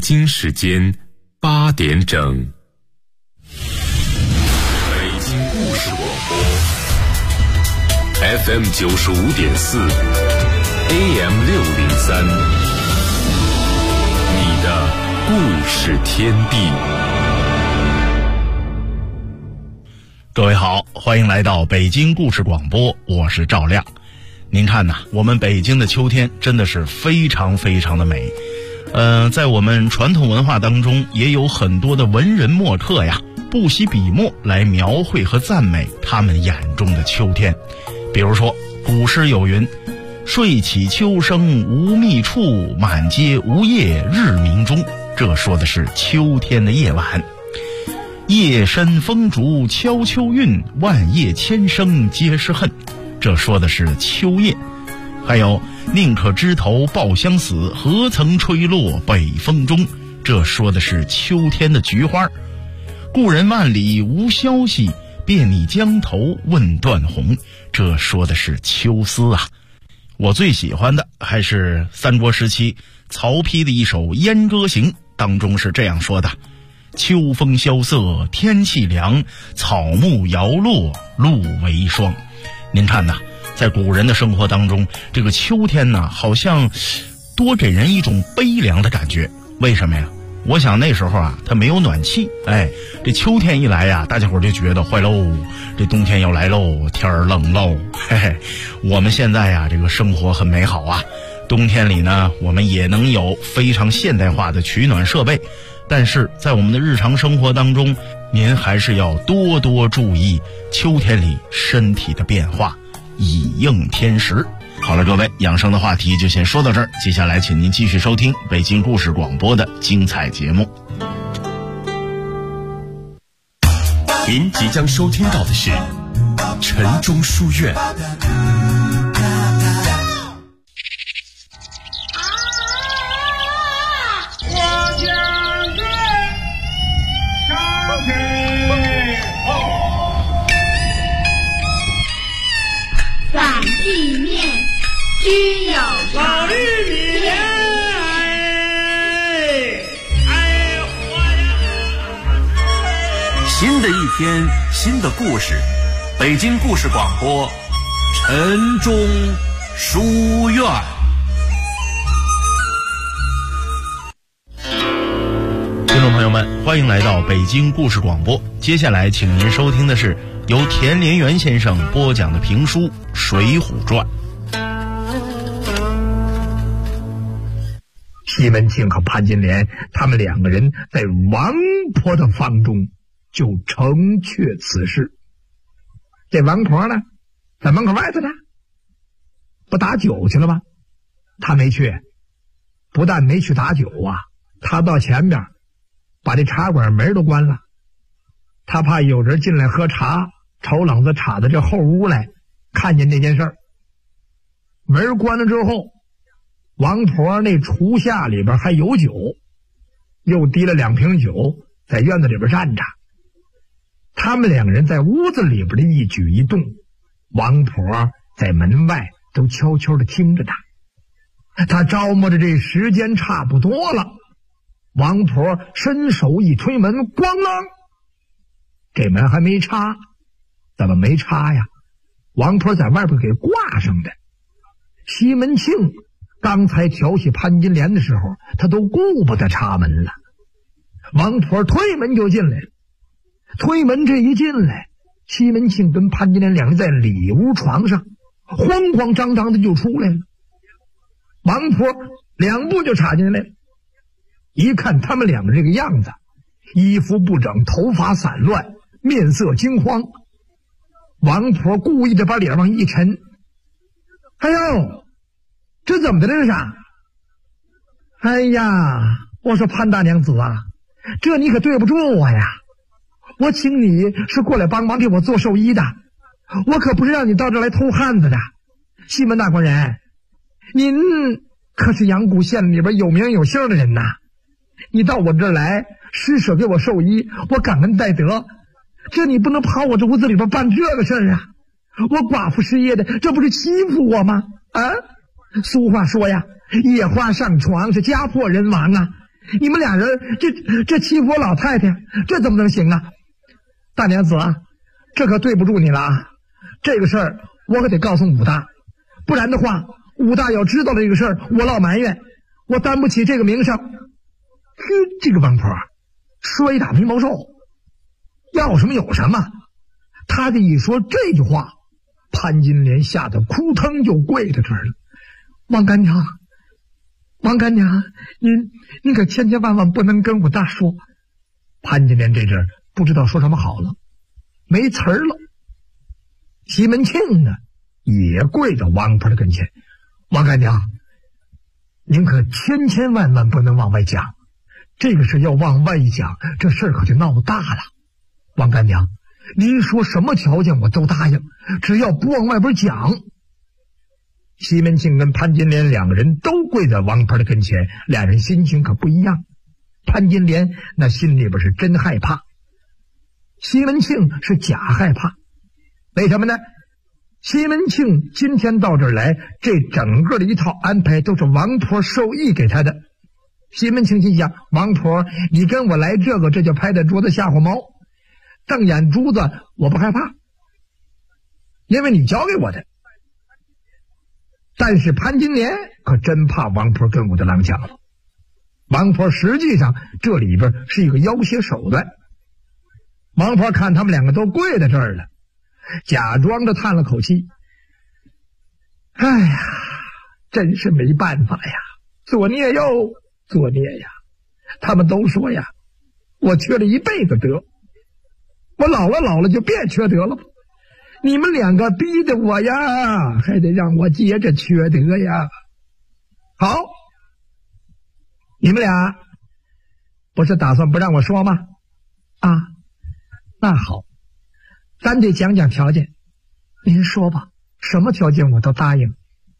京时间8点整。北京故事广播 FM 95.4 AM 603，你的故事天地。 各位好，欢迎来到北京故事广播，我是赵亮。您看呐，我们北京的秋天真的是非常非常的美。在我们传统文化当中，也有很多的文人墨客呀，不惜笔墨来描绘和赞美他们眼中的秋天。比如说，古诗有云：睡起秋声无觅处，满街无叶日明中。这说的是秋天的夜晚。夜深风竹敲秋韵，万叶千声皆是恨。这说的是秋夜。还有宁可枝头抱香死，何曾吹落北风中。这说的是秋天的菊花。故人万里无消息，便拟江头问断鸿。这说的是秋思啊。我最喜欢的还是三国时期曹丕的一首《燕歌行》，当中是这样说的：秋风萧瑟天气凉，草木摇落露为霜。您看呐，在古人的生活当中，这个秋天呢，好像多给人一种悲凉的感觉。为什么呀？我想那时候啊，它没有暖气，这秋天一来呀，大家伙就觉得坏喽，这冬天要来喽，天儿冷喽。我们现在呀，这个生活很美好啊，冬天里呢，我们也能有非常现代化的取暖设备，但是在我们的日常生活当中，您还是要多多注意秋天里身体的变化，以应天时。好了，各位，养生的话题就先说到这儿，接下来请您继续收听北京故事广播的精彩节目。 您即将收听到的是晨钟书院。 只有老玉米， 新的一天，新的故事，北京故事广播，晨钟书院。 听众朋友们，欢迎来到北京故事广播。接下来，请您收听的是由田连元先生播讲的评书《水浒传》。 西门庆和潘金莲他们两个人在王婆的房中就成却此事。这王婆呢，在门口外头呢，不打酒去了吗？他没去，不但没去打酒啊，他到前边把这茶馆门都关了，他怕有人进来喝茶，瞅冷子插到这后屋来，看见这件事儿。门关了之后，王婆那厨下里边还有酒，又提了2瓶酒在院子里边站着。他们两个人在屋子里边的一举一动，王婆在门外都悄悄地听着他。他着摸着这时间差不多了，王婆伸手一推门，咣啷，这门还没插。怎么没插呀？王婆在外边给挂上的。西门庆刚才调戏潘金莲的时候，他都顾不得插门了。王婆推门就进来了，推门这一进来，西门庆跟潘金莲两人在里屋床上慌慌张张的就出来了。王婆2步就插进来了，一看他们两个这个样子，衣服不整，头发散乱，面色惊慌。王婆故意的把脸往一沉，哎呦，这怎么的这是？哎呀，我说潘大娘子啊，这你可对不住我呀，我请你是过来帮忙给我做寿衣的，我可不是让你到这来偷汉子的。西门大官人，您可是阳谷县里边有名有姓的人呐，你到我这儿来施舍给我寿衣，我感恩戴德，这你不能跑我这屋子里边办这个事儿啊，我寡妇失业的，这不是欺负我吗？啊，俗话说呀，野花上床是家破人亡啊， 你们俩人这欺负我老太太，这怎么能行啊？大娘子啊，这可对不住你了啊！这个事儿我可得告诉武大，不然的话，武大要知道了这个事儿，我老埋怨，我担不起这个名声。这个王婆说一打皮毛兽，要什么有什么。他这一说这句话，潘金莲吓得扑腾就跪在这儿了。王干娘，王干娘，您可千千万万不能跟武大说。潘金莲这阵不知道说什么好了，没词儿了。西门庆呢，也跪到王婆的跟前。王干娘，您可千千万万不能往外讲，这个事要往外一讲，这事儿可就闹大了。王干娘，您说什么条件我都答应，只要不往外边讲。西门庆跟潘金莲两个人都跪在王婆的跟前，俩人心情可不一样。潘金莲那心里边是真害怕，西门庆是假害怕。为什么呢？西门庆今天到这儿来，这整个的一套安排都是王婆授意给他的。西门庆心想，王婆你跟我来这个，这就拍在桌子吓唬猫，瞪眼珠子我不害怕，因为你教给我的。但是潘金莲可真怕王婆跟武大郎讲了。王婆实际上这里边是一个要挟手段。王婆看他们两个都跪在这儿了，假装着叹了口气，哎呀，真是没办法呀，作孽哟，作孽呀！他们都说呀，我缺了一辈子德，我老了就别缺德了。你们两个逼得我呀，还得让我接着缺德呀。好，你们俩不是打算不让我说吗？啊，那好，咱得讲讲条件。您说吧，什么条件我都答应。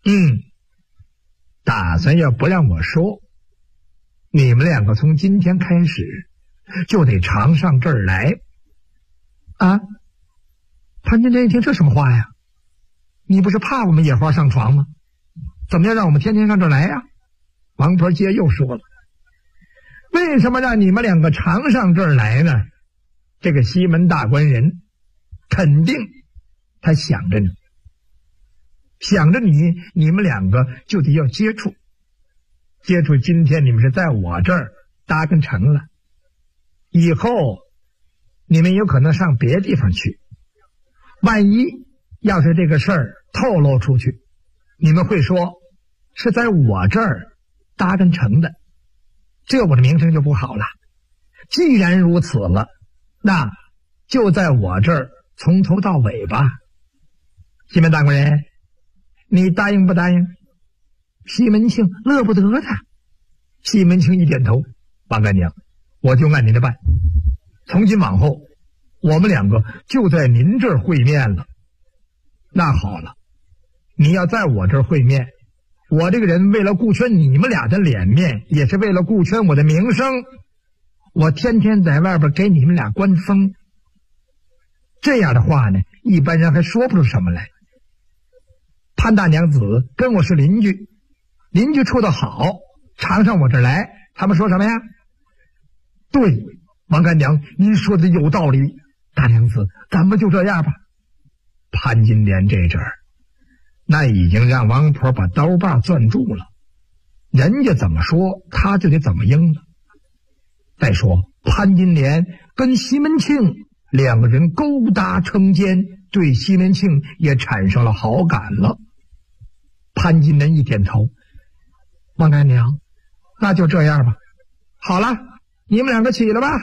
打算要不让我说，你们两个从今天开始就得常上这儿来。啊？潘金莲一听，这什么话呀？你不是怕我们野花上床吗？怎么要让我们天天上这儿来呀？王婆姐又说了，为什么让你们两个常上这儿来呢？这个西门大官人肯定他想着你，想着你们两个就得要接触。今天你们是在我这儿搭根成了，以后你们有可能上别地方去，万一要是这个事儿透露出去，你们会说是在我这儿搭根成的，这我的名声就不好了。既然如此了，那就在我这儿从头到尾吧。西门大官人，你答应不答应？西门庆乐不得的。西门庆一点头，王干娘，我就按您的办。从今往后，我们两个就在您这儿会面了。那好了，你要在我这儿会面，我这个人为了顾全你们俩的脸面，也是为了顾全我的名声，我天天在外边给你们俩关风。这样的话呢，一般人还说不出什么来。潘大娘子跟我是邻居，邻居处得好，常上我这儿来，他们说什么呀？对，王干娘，您说的有道理。大娘子，咱们就这样吧。潘金莲这阵儿，那已经让王婆把刀把攥住了，人家怎么说，他就得怎么应了。再说，潘金莲跟西门庆两个人勾搭成奸，对西门庆也产生了好感了。潘金莲一点头，王干娘，那就这样吧。好了，你们两个起来吧。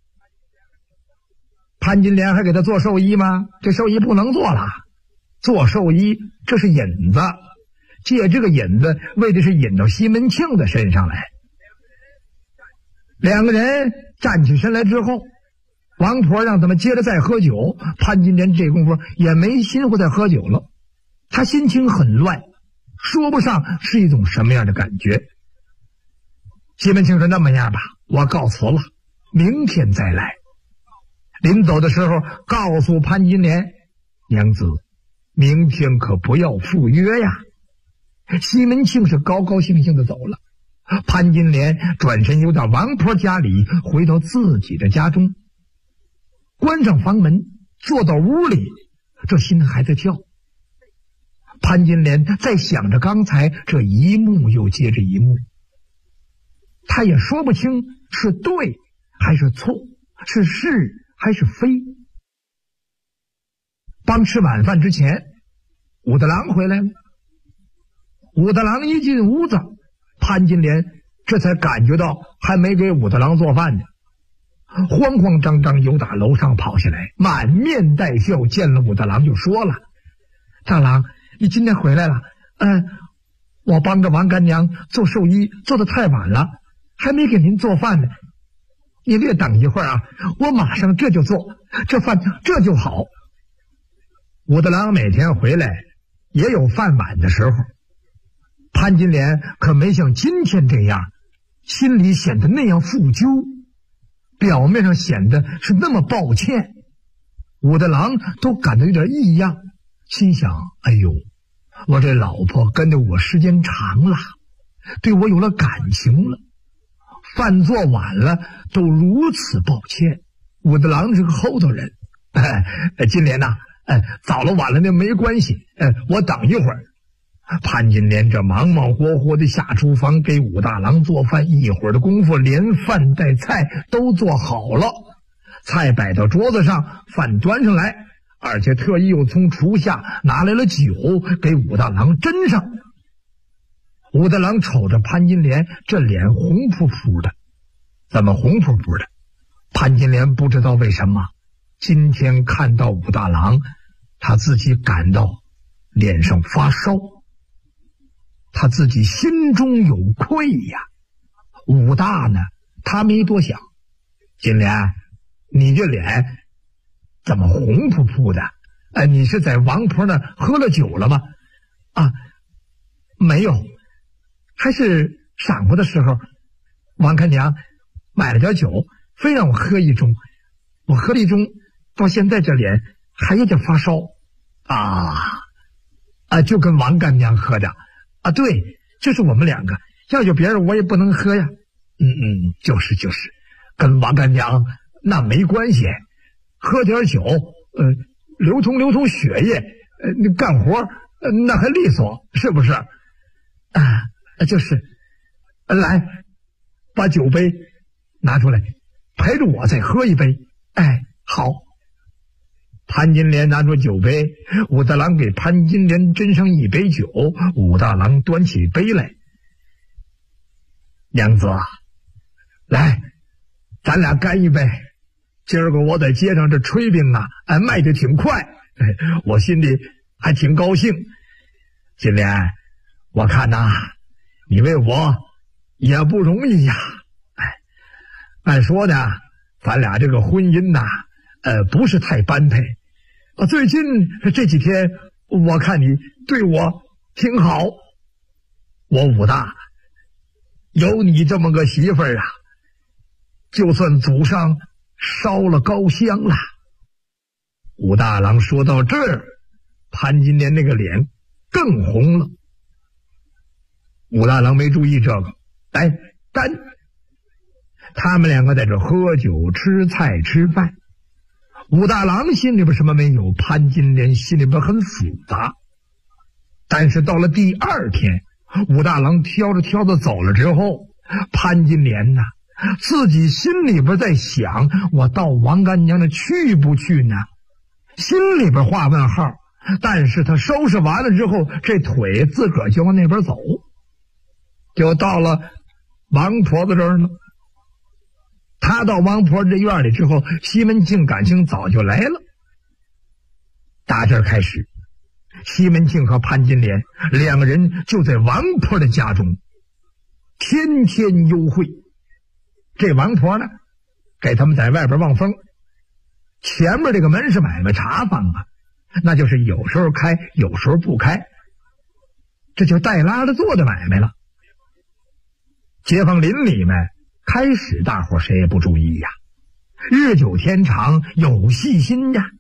潘金莲还给他做寿衣吗？这寿衣不能做了，做寿衣这是引子，借这个引子为的是引到西门庆的身上来。两个人站起身来之后，王婆让他们接着再喝酒，潘金莲这功夫也没心思再喝酒了，他心情很乱，说不上是一种什么样的感觉。西门庆说，那么样吧，我告辞了，明天再来。临走的时候告诉潘金莲，娘子，明天可不要赴约呀。西门庆是高高兴兴的走了， 潘金莲转身又到王婆家里，回到自己的家中，关上房门，坐到屋里，这心还在跳。潘金莲在想着刚才这一幕又接着一幕，他也说不清是对还是错，是是还是非。帮吃晚饭之前，武大郎回来了。武大郎一进屋子，潘金莲这才感觉到还没给武大郎做饭呢，慌慌张张又打楼上跑下来，满面带笑，见了武大郎就说了：“大郎，你今天回来了？我帮着王干娘做寿衣做得太晚了，还没给您做饭呢。你略等一会儿啊，我马上这就做，这饭这就好。”武大郎每天回来也有饭晚的时候，潘金莲可没像今天这样，心里显得那样负疚，表面上显得是那么抱歉。武大郎都感到有点异样，心想：哎呦，我这老婆跟着我时间长了，对我有了感情了，饭做晚了都如此抱歉。武大郎是个厚道人，金莲呐，早了晚了那没关系，我等一会儿。潘金莲这忙忙活活的下厨房给武大郎做饭，一会儿的功夫连饭带菜都做好了，菜摆到桌子上，饭端上来，而且特意又从厨下拿来了酒给武大郎斟上。武大郎瞅着潘金莲这脸红扑扑的，怎么红扑扑的？潘金莲不知道为什么今天看到武大郎，他自己感到脸上发烧，他自己心中有愧呀。武大呢，他没多想，金莲，你这脸怎么红扑扑的？你是在王婆那喝了酒了吗？没有，还是晌午的时候，王干娘买了点酒，非让我喝一盅，我喝了一盅，到现在这脸还有点发烧。就跟王干娘喝的。对，就是我们两个，要有别人我也不能喝呀。就是跟王干娘那没关系，喝点酒流通血液，干活那还利索，是不是？就是来把酒杯拿出来，陪着我再喝一杯。好。潘金莲拿出酒杯，武大郎给潘金莲斟上一杯酒，武大郎端起杯来：“娘子，来，咱俩干一杯。今儿个我在街上这炊饼卖得挺快，我心里还挺高兴。金莲，我看你为我也不容易呀。按说呢，咱俩这个婚姻不是太般配。最近这几天我看你对我挺好，我武大有你这么个媳妇儿就算祖上烧了高香了。武大郎说到这儿，潘金莲那个脸更红了。武大郎没注意这个，来干！他们两个在这喝酒吃菜吃饭。武大郎心里边什么没有，潘金莲心里边很复杂。但是到了第二天，武大郎挑着挑子走了之后，潘金莲自己心里边在想，我到王干娘那去不去呢？心里边画问号。但是他收拾完了之后，这腿自个儿就往那边走，就到了王婆子这儿了。他到王婆这院里之后，西门庆、感情早就来了。打这儿开始，西门庆和潘金莲两个人就在王婆的家中天天幽会。这王婆呢，给他们在外边望风，前面这个门市买卖茶坊那就是有时候开有时候不开，这就带拉着做的买卖了。街坊邻里们开始大伙谁也不注意呀，日久天长有细心呀。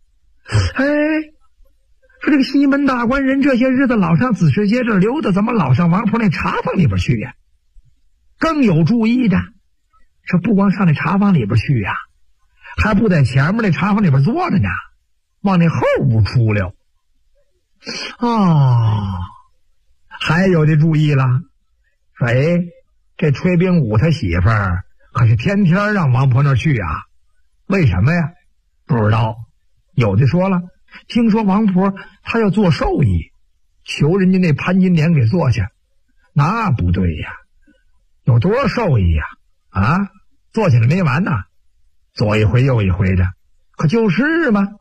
说这个西门大官人这些日子老上紫石街这溜达，怎么老上王婆那茶坊里边去呀？ 更有注意的，这不光上那茶房里边去呀，还不在前面那茶房里边坐着呢，往那后屋出溜。还有的注意了，说这崔兵武他媳妇儿可是天天让王婆那儿去啊，为什么呀？不知道。有的说了，听说王婆她要做寿衣，求人家那潘金莲给做去。那不对呀，有多少寿衣呀？做起来没完呐，做一回又一回的，可就是嘛。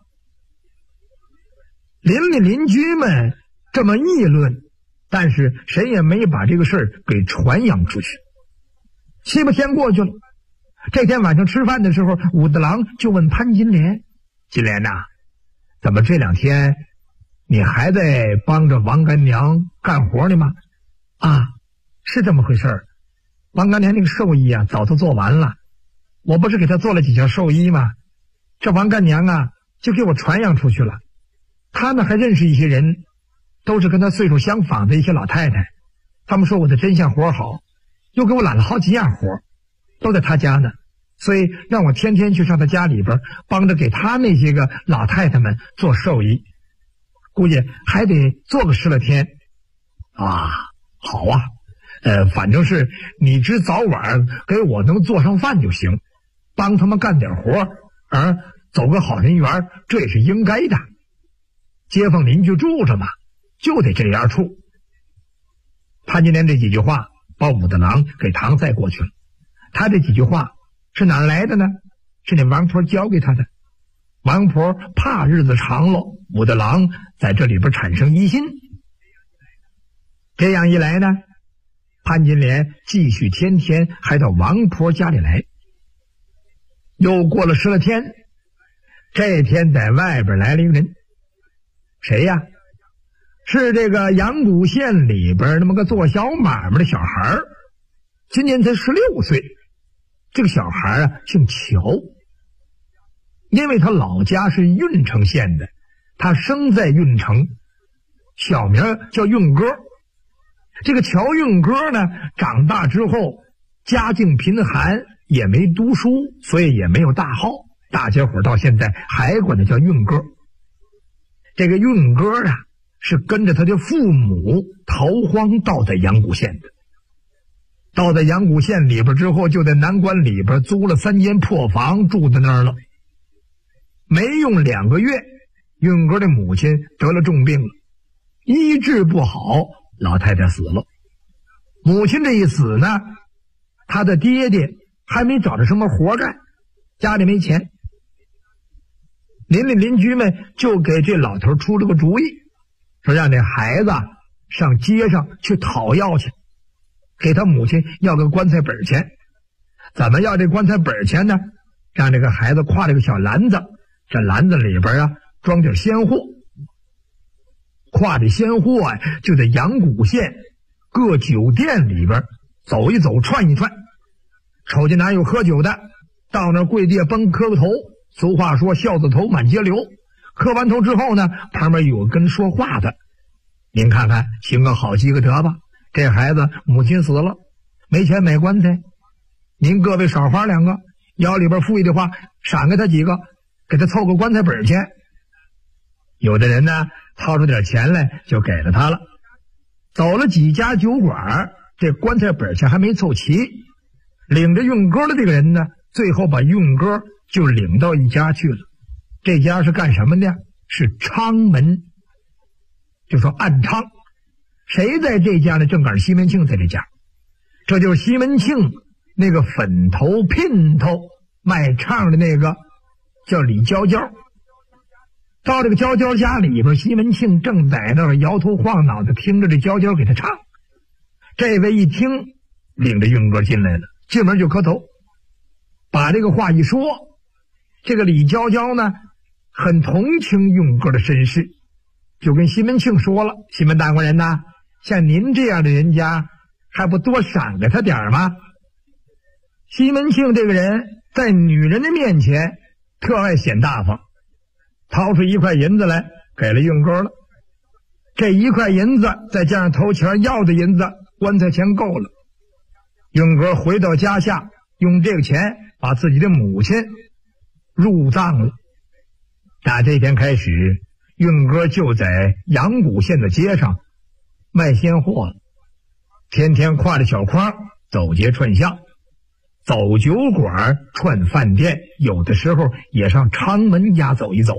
邻居们这么议论，但是谁也没把这个事儿给传扬出去。7、8天过去了，这天晚上吃饭的时候，武大郎就问潘金莲：“金莲呐，怎么这2天你还在帮着王干娘干活呢吗？”是这么回事儿。王干娘那个寿衣啊，早都做完了，我不是给她做了几件寿衣吗？这王干娘啊，就给我传扬出去了。他们还认识一些人，都是跟他岁数相仿的一些老太太，他们说我的针线活好，又给我揽了好几样活，都在他家呢，所以让我天天去上他家里边，帮着给他那些个老太太们做寿衣，估计还得做个10来天。好啊，反正是你只早晚给我能做上饭就行，帮他们干点活，走个好人缘，这也是应该的。街坊邻居住着嘛，就得这样处。潘金莲这几句话把武大郎给搪塞过去了。他这几句话是哪来的呢？是那王婆教给他的。王婆怕日子长了，武大郎在这里边产生疑心。这样一来呢，潘金莲继续天天还到王婆家里来。又过了10来天，这天在外边来了一个人。谁呀？是这个阳谷县里边那么个做小买卖的小孩，今年才16岁。这个小孩啊姓乔，因为他老家是郓城县的，他生在郓城，小名叫郓哥。这个乔郓哥呢，长大之后家境贫寒，也没读书，所以也没有大号，大家伙到现在还管他叫郓哥。这个郓哥啊，是跟着他的父母逃荒到在阳谷县的。到在阳谷县里边之后，就在南关里边租了3间破房，住在那儿了。没用2个月，郓哥的母亲得了重病了，医治不好，老太太死了。母亲这一死呢，他的爹爹还没找着什么活干，家里没钱。邻居们就给这老头出了个主意，说让这孩子上街上去讨要去，给他母亲要个棺材本钱。怎么要这棺材本钱呢？让这个孩子挎这个小篮子，这篮子里边啊装点鲜货，挎着鲜货啊，就在阳谷县各酒店里边走一走，串一串。瞅见哪有喝酒的，到那儿跪地崩磕个头。俗话说孝子头满街流，磕完头之后呢，旁边有跟说话的，您看看行个好积个德吧。这孩子母亲死了，没钱买棺材，您各位少花2个，腰里边富裕的话赏给他几个，给他凑个棺材本去。有的人呢掏出点钱来就给了他了。走了几家酒馆，这棺材本钱还没凑齐，领着郓哥的这个人呢，最后把郓哥就领到一家去了。这家是干什么的？是娼门，就说暗娼。谁在这家呢？正赶上西门庆在这家。这就是西门庆那个粉头姘头卖唱的那个叫李娇娇。到这个娇娇家里边，西门庆正在那儿摇头晃脑的听着这娇娇给他唱。这位一听，领着郓哥进来了，进门就磕头，把这个话一说。这个李娇娇呢很同情郓哥的身世，就跟西门庆说了：西门大官人呐，像您这样的人家还不多赏给他点吗？西门庆这个人在女人的面前特爱显大方，掏出1块银子来给了郓哥了。这1块银子再加上头前要的银子，棺材钱够了。 运哥回到家下，用这个钱把自己的母亲入葬了。打这天开始，运哥就在阳谷县的街上卖鲜货了，天天挎着小筐走街串巷，走酒馆串饭店，有的时候也上昌门家走一走。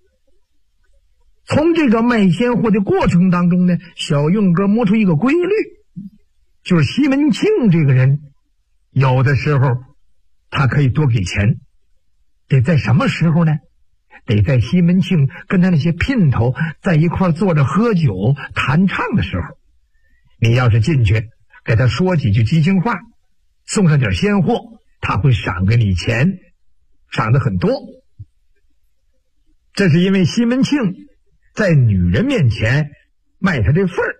从这个卖鲜货的过程当中呢，小运哥摸出一个规律，就是西门庆这个人有的时候他可以多给钱，得在什么时候呢？得在西门庆跟他那些姘头在一块坐着喝酒弹唱的时候，你要是进去给他说几句激情话，送上点鲜货，他会赏给你钱，赏得很多。这是因为西门庆在女人面前卖他这份儿。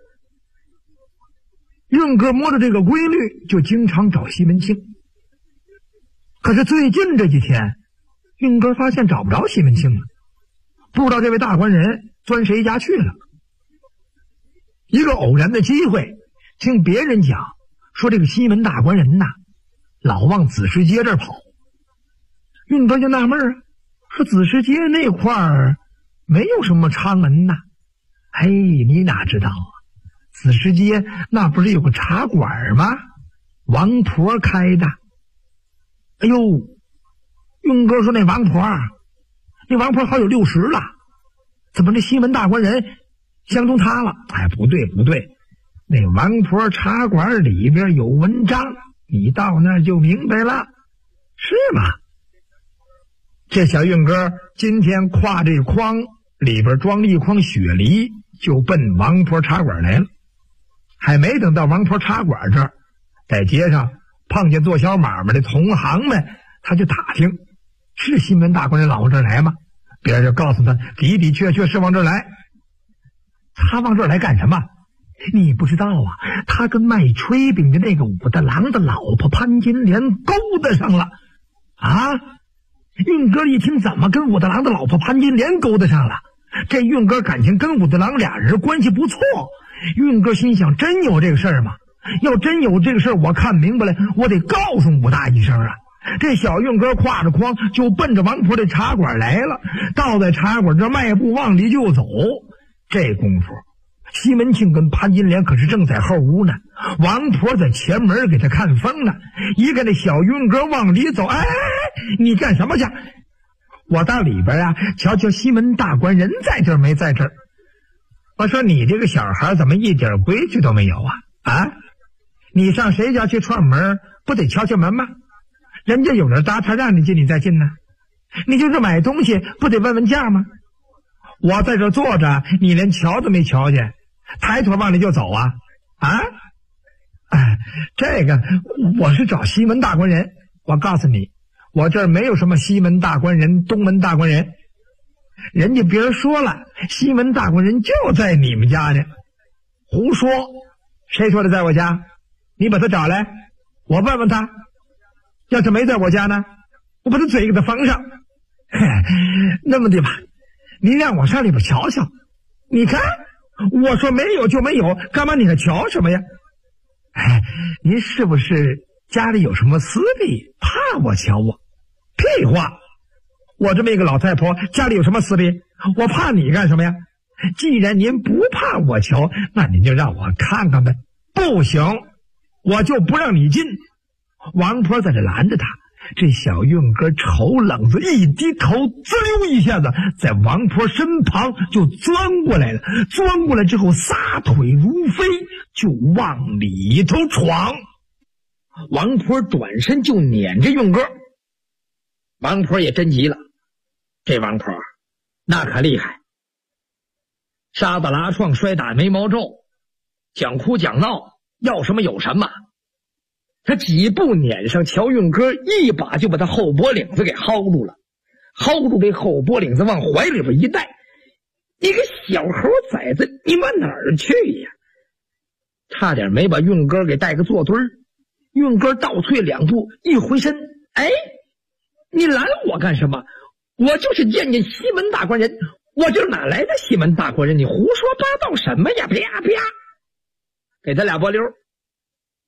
运哥摸着这个规律，就经常找西门庆。可是最近这几天，运哥发现找不着西门庆了，不知道这位大官人钻谁家去了。一个偶然的机会，听别人讲说这个西门大官人呐，老往子时街这儿跑。运哥就纳闷啊，说子时街那块儿没有什么昌门呐。嘿，你哪知道啊？子时街那不是有个茶馆吗？王婆开的。哎呦，运哥说那王婆好有60了，怎么这西门大官人相中她了？哎，不对，那王婆茶馆里边有文章，你到那儿就明白了，是吗？这小运哥今天挎这筐里边装了一筐雪梨，就奔王婆茶馆来了。还没等到王婆茶馆这儿，在街上碰见做小买卖的同行们，他就打听是西门大官人老往这儿来吗？别人就告诉他的的确确是往这儿来。他往这儿来干什么？你不知道啊，他跟卖炊饼的那个武大郎的老婆潘金莲勾搭上了啊！运哥一听，怎么跟武大郎的老婆潘金莲勾搭上了？这运哥感情跟武大郎俩人关系不错。运哥心想，真有这个事儿吗？要真有这个事儿，我看明白了，我得告诉武大一声啊！这小运哥挎着筐就奔着王婆的茶馆来了，到在茶馆这迈步往里就走。这功夫，西门庆跟潘金莲可是正在后屋呢，王婆在前门给他看风呢。一看那小运哥往里走，哎，你干什么去？我到里边啊，瞧瞧西门大官人在这儿没在这儿。我说你这个小孩怎么一点规矩都没有啊？啊，你上谁家去串门，不得敲敲门吗？人家有人搭他让你进，你再进呢。你就是买东西，不得问问价吗？我在这坐着，你连瞧都没瞧见，抬腿往里就走啊？啊？哎，这个我是找西门大官人。我告诉你，我这儿没有什么西门大官人、东门大官人。人家别人说了，西门大官人就在你们家呢。胡说！谁说的在我家？你把他找来，我问问他。要是没在我家呢，我把他嘴给他缝上。那么的吧，您让我上里边瞧瞧。你看，我说没有就没有，干嘛你还瞧什么呀？哎，您是不是家里有什么私利，怕我瞧我？屁话！我这么一个老太婆，家里有什么私利？我怕你干什么呀？既然您不怕我瞧，那您就让我看看呗。不行，我就不让你进。王婆在这拦着他，这小运哥瞅冷子一低头，滋溜一下子在王婆身旁就钻过来了。钻过来之后，撒腿如飞，就往里头闯。王婆转身就撵着运哥。王婆也真急了，这王婆那可厉害，沙子拉撞，摔打眉毛皱，讲哭讲闹，要什么有什么。他几步撵上乔运哥，一把就把他后脖领子给薅住了，薅住这后脖领子往怀里边一带。你个小猴崽子，你往哪儿去呀？差点没把运哥给带个坐墩儿。运哥倒退2步，一回身，哎，你拦我干什么？我就是见见西门大官人。我这哪来的西门大官人？你胡说八道什么呀？啪啪，给他俩波溜。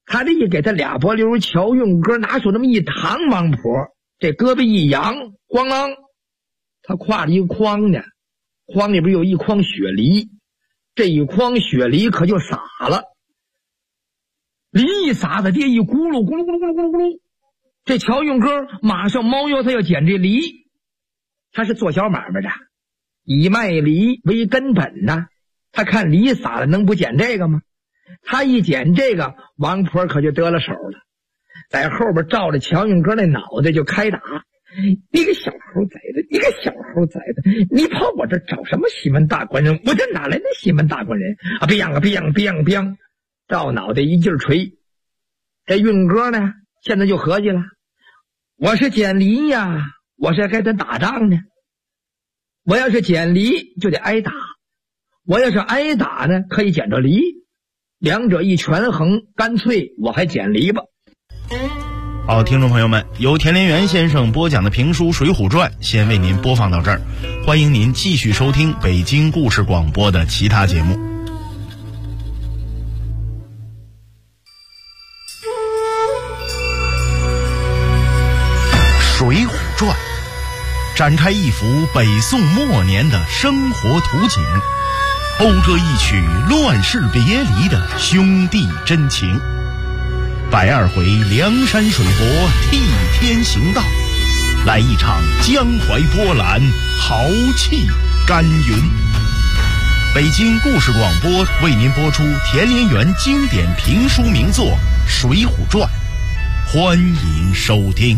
他这一给他俩波溜，乔运哥拿出那么一趟王婆，这胳膊一扬，咣啷，他挎了一筐呢，筐里边有一筐雪梨，这一筐雪梨可就洒了，梨一洒子地一咕噜咕噜咕噜咕噜咕噜咕噜，这乔运哥马上猫腰他要捡这梨，他是做小买卖的，以卖梨为根本呐，他看梨洒了能不捡这个吗？他一捡这个，王婆可就得了手了，在后边照着乔运哥那脑袋就开打。你个小猴崽子，你个小猴崽子，你跑我这找什么西门大官人？我这哪来的西门大官人啊？biang，照脑袋一劲锤。这运哥呢，现在就合计了，我是捡梨呀，我是该跟打仗呢。我要是捡梨就得挨打，我要是挨打呢，可以捡着梨。两者一权衡，干脆我还捡梨吧。 好，听众朋友们，由田连元先生播讲的评书《水浒传》先为您播放到这儿，欢迎您继续收听北京故事广播的其他节目。《水浒传》展开一幅北宋末年的生活图景，讴歌一曲乱世别离的兄弟真情，120回梁山水泊替天行道，来一场江淮波澜，豪气干云。北京故事广播为您播出田连元经典评书名作《水浒传》，欢迎收听。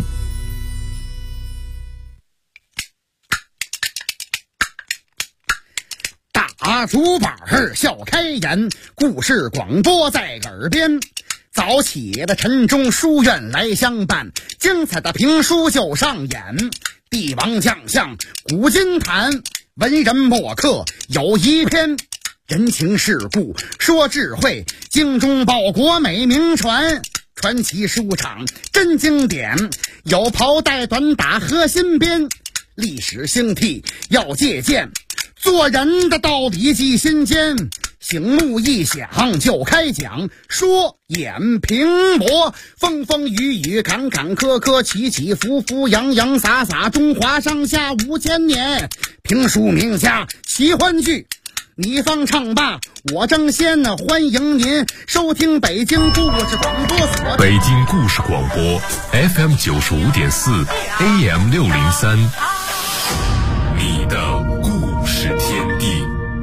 大竹板笑开颜，故事广播在耳边。早起的晨钟书院来相伴，精彩的评书就上演。帝王将相古今谈，文人墨客有一篇。人情世故说智慧，精忠报国美名传。传奇书场真经典，有袍带短打和新编。历史兴替要借鉴，做人的道理记心间。醒目一响就开讲，说演评驳，风风雨雨坎坎坷坷，起起伏伏洋洋洒洒，中华上下5000年。评书名家奇欢聚，你方唱罢我争先，欢迎您收听北京故事广播所。 北京故事广播 FM 95.4 AM 603，你的故事天地。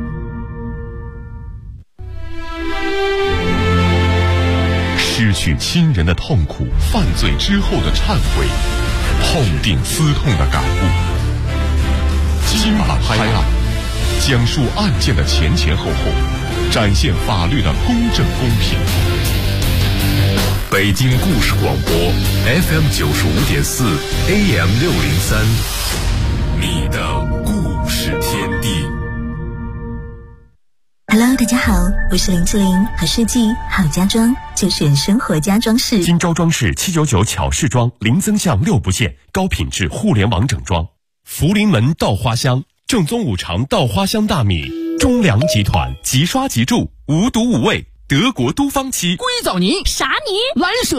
失去亲人的痛苦，犯罪之后的忏悔，痛定思痛的感悟。金马拍案，讲述案件的前前后后，展现法律的公正公平。北京故事广播 FM 95.4 AM 603，你的故事天地。 Hello， 大家好，我是林志玲，好设计好家装就选生活家装饰。 金招装饰799巧饰装，零增项6不限，高品质互联网整装。福临门稻花香，正宗五常稻花香大米。中粮集团即刷即住，无毒无味，德国都方漆。 硅藻泥啥泥？蓝舍